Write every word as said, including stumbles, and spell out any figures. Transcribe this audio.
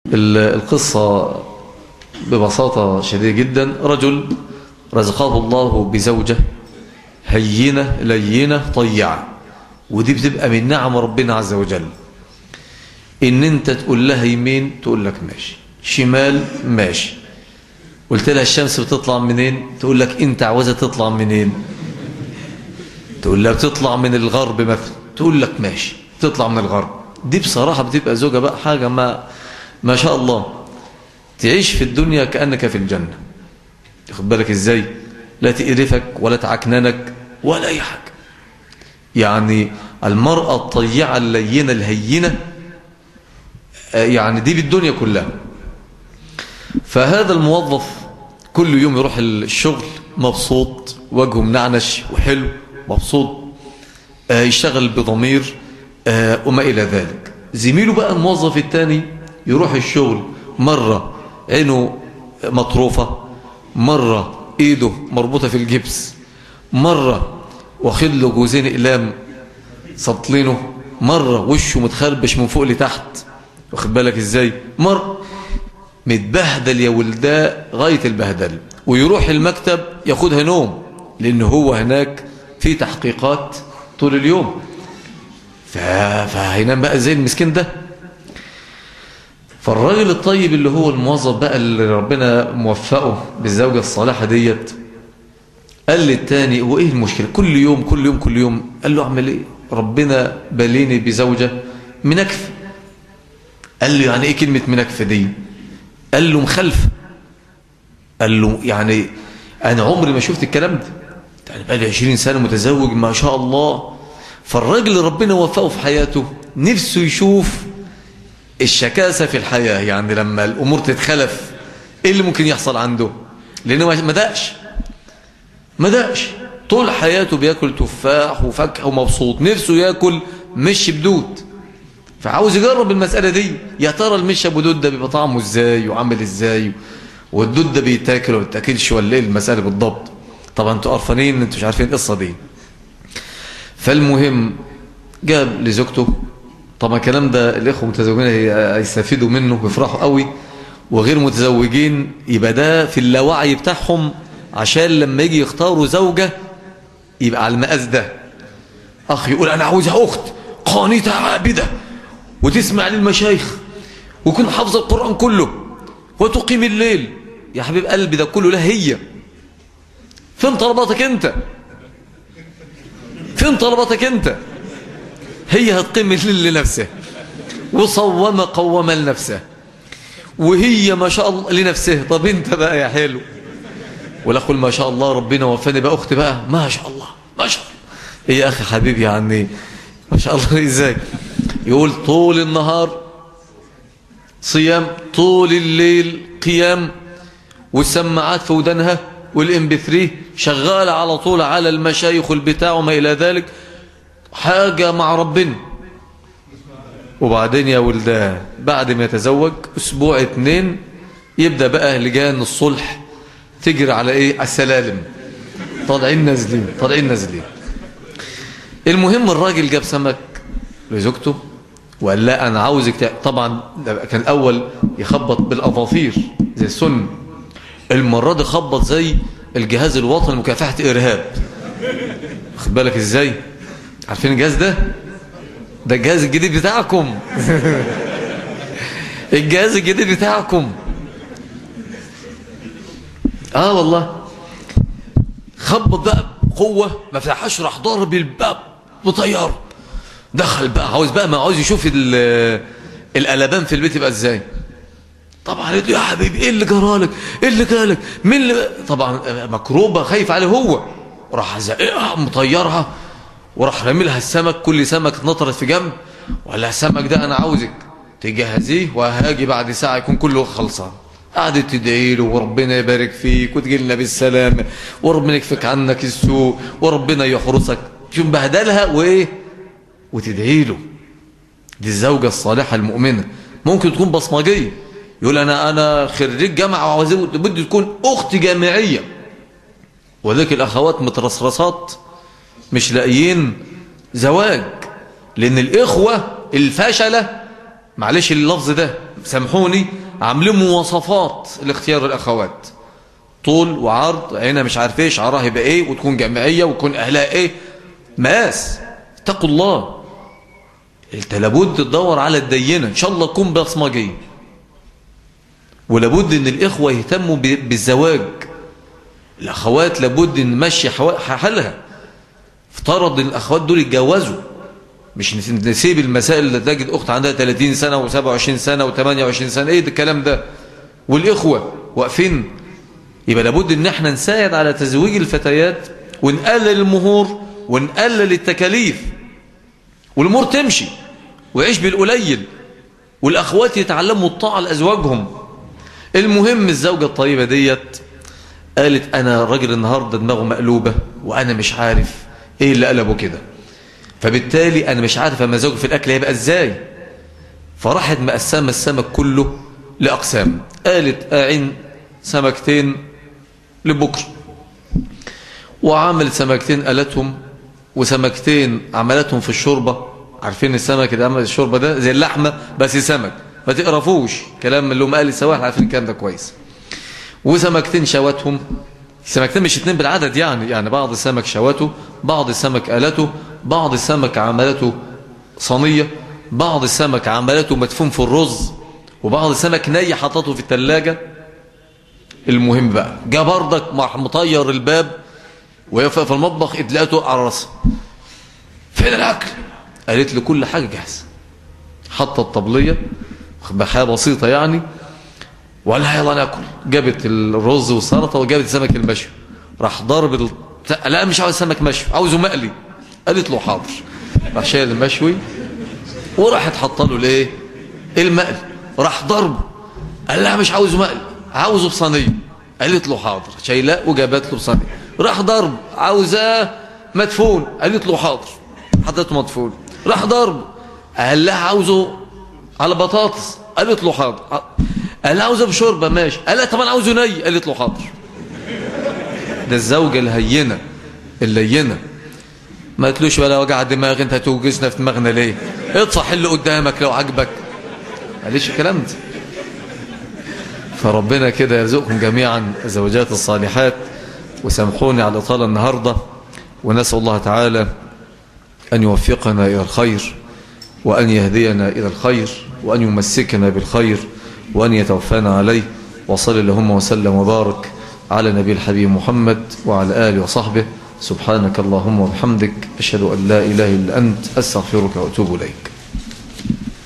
القصة ببساطة شديدة جدا. رجل رزقه الله بزوجة هينة لينة طيعة، ودي بتبقى من نعم ربنا عز وجل. ان انت تقول لها يمين تقول لك ماشي، شمال ماشي. قلت لها الشمس بتطلع منين تقول لك انت عاوزة تطلع منين. تقول لها بتطلع من الغرب مثلا تقول لك ماشي تطلع من الغرب. دي بصراحة بتبقى زوجة بقى حاجة ما ما شاء الله، تعيش في الدنيا كأنك في الجنة. تاخد بالك ازاي؟ لا تقرفك ولا تعكننك ولا اي حاجة. يعني المرأة الطيعة اللينة الهينة يعني دي بالدنيا كلها. فهذا الموظف كل يوم يروح الشغل مبسوط، وجهه منعنش وحلو مبسوط، يشتغل بضمير وما إلى ذلك. زميله بقى الموظف الثاني يروح الشغل مرة عينه مطروفة، مرة ايده مربوطة في الجبس، مرة واخد له جوزين اقلام سطلينه، مرة وشه متخربش من فوق لتحت، واخد بالك ازاي، مرة متبهدل يا ولداء غاية البهدل. ويروح المكتب ياخدها نوم، لان هو هناك في تحقيقات طول اليوم، فهينام بقى زي المسكين ده. فالراجل الطيب اللي هو الموظف بقى اللي ربنا موفقه بالزوجة الصالحة ديت قال للتاني هو ايه المشكلة؟ كل يوم كل يوم كل يوم. قال له اعمل ايه؟ ربنا بليني بزوجة منكفة. قال له يعني ايه كلمة منكفة دي؟ قال له مخلفة. قال له يعني انا عمري ما شفت الكلام ده، يعني بقى لي عشرين سنة متزوج ما شاء الله. فالراجل ربنا وفقه في حياته نفسه يشوف الشكاسة في الحياة، يعني لما الأمور تتخلف إيه اللي ممكن يحصل عنده، لأنه ما دقش ما دقش طول حياته بيأكل تفاح وفاكهة ومبسوط، نفسه يأكل مش بدود، فعاوز يجرب المسألة دي. يا ترى المش أبو دود ده بيبقى طعمه إزاي وعامل إزاي، والدود ده بيتاكل ولا بيتاكلش ولا إيه المسألة بالضبط. طبعا أنتوا قرفانين، أنتوا مش عارفين القصة دي. فالمهم جاب لزوجته، طبعا الكلام ده الإخوة المتزوجين هيستفيدوا منه ويفرحوا قوي، وغير متزوجين يبقى ده في اللاوعي بتاعهم، عشان لما يجي يختاروا زوجة يبقى على المقاس ده. أخ يقول أنا عاوزها أخت قانتة عابدة وتسمع للمشايخ ويكون حافظ القرآن كله وتقيم الليل. يا حبيب قلبي ده كله لا هي. فين طلباتك أنت؟ فين طلباتك أنت؟ هي هتقيم الليل لنفسها، وصوم قوم لنفسها، وهي ما شاء الله لنفسها. طب انت بقى يا حلو، ولا اقول ما شاء الله ربنا وفاني بقى اختي بقى ما شاء الله ما شاء الله. ايه يا اخي حبيبي يعني ما شاء الله ازاي؟ يقول طول النهار صيام، طول الليل قيام، والسماعات في ودنها والام بي ثلاثة شغاله على طول على المشايخ والبتاع وما الى ذلك، حاجة مع ربنا. وبعدين يا ولدان بعد ما يتزوج اسبوع اتنين يبدأ بقى لجان الصلح تجري على ايه؟ على السلالم، طالعين نازلين طالعين نازلين. المهم الراجل جاب سمك لزوجته وقال لا انا عاوزك. طبعا كان الاول يخبط بالاظافير زي السن، المرة دي خبط زي الجهاز الوطني لمكافحة ارهاب. خد بالك ازاي؟ عارفين الجهاز ده؟ ده الجهاز الجديد بتاعكم. الجهاز الجديد بتاعكم. اه والله خبط بقى بقوة ما فتحش، راح ضرب الباب بطياره. دخل بقى عاوز بقى ما عاوز يشوف القلبان في البيت يبقى ازاي. طبعا قالت له يا حبيبي ايه اللي جرالك؟ ايه اللي جالك؟ مين اللي طبعا مكروبة خايف عليه هو، راح زقها مطيرها وراح رامي لها السمك. كل سمك اتنطرت في جنب، ولا السمك ده انا عاوزك تجهزيه وهاجي بعد ساعه يكون كله خلصان. قعدت تدعي له وربنا يبارك فيك وتجي لنا بالسلامه وربنا يكفيك عنك السوء وربنا يحرسك. شوف بهدلها وايه وتدعي له. دي الزوجه الصالحه المؤمنه. ممكن تكون بصمجيه، يقول انا انا خريج جامعه وعاوزه بدي تكون اخت جامعيه، وذلك الاخوات مترصرصات مش لاقيين زواج، لان الاخوه الفاشله معلش اللفظ ده سامحوني عاملين مواصفات لاختيار الأخوات، طول وعرض، عينها مش عارف ايه، شعرها يبقى ايه، وتكون جامعية وتكون أهلها ايه، مقاس. اتقوا الله. انت لابد تدور على الدينة، ان شاء الله تكون بصمجية. ولابد ان الإخوة يهتموا بالزواج. الأخوات لابد ان نمشي حالها. افترض ان الأخوات دول يتجوزوا، مش نسيب المسائل اللي تجد أخت عندها ثلاثين سنة وسبعة وعشرين سنة وثمانية وعشرين سنة، ايه ده الكلام ده؟ والإخوة واقفين. يبقى لابد ان احنا نساعد على تزويج الفتيات، ونقلل المهور ونقلل التكاليف، والأمور تمشي ويعيش بالقليل، والأخوات يتعلموا الطاعة لأزواجهم. المهم الزوجة الطيبة ديت قالت أنا الراجل النهاردة دماغه مقلوبة، وأنا مش عارف إيه اللي قلبه كده، فبالتالي أنا مش عارف أما زوج في الأكل هيبقى إزاي. فراحت مقسمة السمك كله لأقسام. قالت أعين سمكتين لبكر، وعملت سمكتين قالتهم، وسمكتين عملتهم في الشوربة. عارفين السمك اللي عمل الشوربة ده زي اللحمة بس سمك، ما تقرفوش كلام اللي هم قال السواحل، عارفين الكلام ده كويس. وسمكتين شوتهم، سمكتين مش اتنين بالعدد يعني، يعني بعض السمك شوته، بعض السمك قالته، بعض السمك عملته صينية، بعض السمك عملته مدفون في الرز، وبعض السمك ني حطته في الثلاجة. المهم بقى جاء بردك مطير الباب ويقف في المطبخ، ادلقته على راسها، فين الاكل؟ قالت له كل حاجه جاهزه. حطت الطبليه بحاجه بسيطه يعني، وقال لها يلا ناكل. جابت الرز والسلطه وجابت السمك المشوي. راح ضرب ال... لا مش عاوز سمك مشوي، عاوزه مقلي. قالت له حاضر. راح شايل المشوي وراحت حاطه له الايه؟ المقلي. راح ضربه، قال لها مش عاوزه مقلي، عاوزه بصينيه. قالت له حاضر. شايلاه وجابت له بصينيه. راح ضرب، عاوزاه مدفون. قالت له حاضر، حطته مدفون. راح ضرب، قال لها عاوزه على بطاطس. قالت له حاضر. قال لها عاوزه بشوربه. ماشي. قال لها طب انا عاوزه ني. قالت له حاضر. ده الزوجه الهينه اللينه. ما قالتلوش بقى وجع دماغ، انت هتوجسنا في دماغنا ليه؟ اطفح اللي قدامك لو عجبك. قاليش الكلام ده. فربنا كده يرزقكم جميعا الزوجات الصالحات. وسامحوني على الإطالة النهاردة، ونسأل الله تعالى أن يوفقنا إلى الخير، وأن يهدينا إلى الخير، وأن يمسكنا بالخير، وأن يتوفانا عليه. وصل اللهم وسلم وبارك على نبي الحبيب محمد وعلى آله وصحبه. سبحانك اللهم وبحمدك، أشهد أن لا إله إلا أنت، أستغفرك وأتوب إليك.